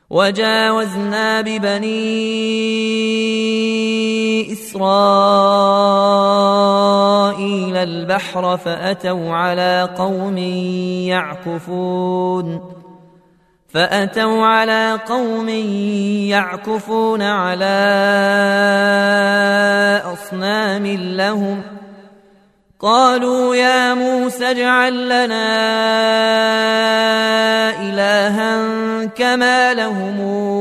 وجاوزنا ببني إسرائيل البحر فأتوا على قوم يعكفون على أصنام لهم قالوا يا موسى اجعل لنا إلها كما لهم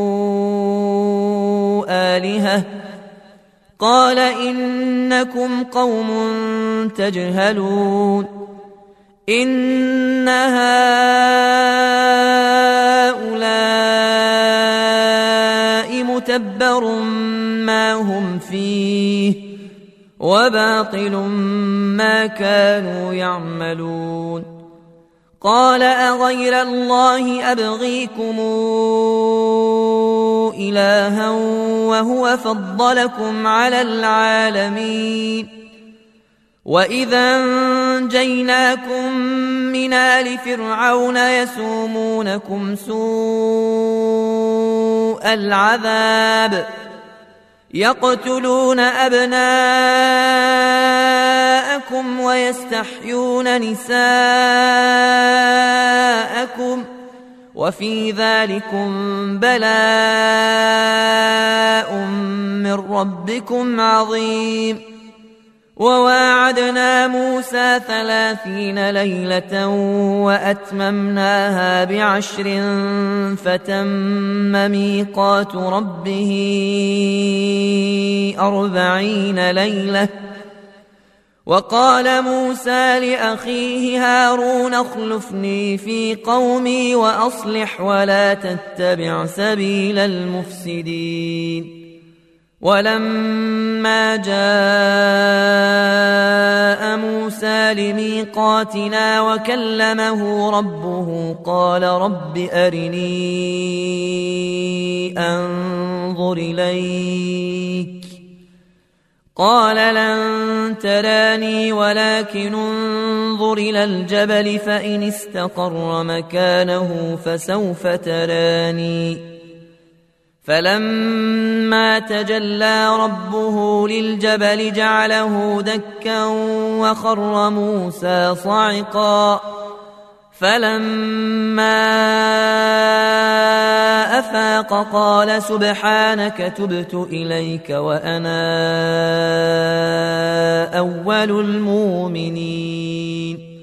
آلهة قال إنكم قوم تجهلون إن هؤلاء متبر ما هم فيه وباطل ما كانوا يعملون قال أغير الله أبغيكم إلها وهو فضلكم على العالمين وإذا أنجيناكم من آل فرعون يسومونكم سوء العذاب يقتلون أبناءكم ويستحيون نساءكم وفي ذلكم بلاء من ربكم عظيم وواعدنا موسى 30 ليلة وأتممناها ب10 فتم ميقات ربه 40 ليلة وقال موسى لأخيه هارون اخلفني في قومي وأصلح ولا تتبع سبيل المفسدين ولما جاء موسى لميقاتنا وكلمه ربه قال رب أرني أنظر إليك قال لن تراني ولكن انظر إلى الجبل فإن استقر مكانه فسوف تراني فلما تجلى ربه للجبل جعله دكا وخر موسى صعقا فلما أفاق قال سبحانك تبت إليك وأنا أول المؤمنين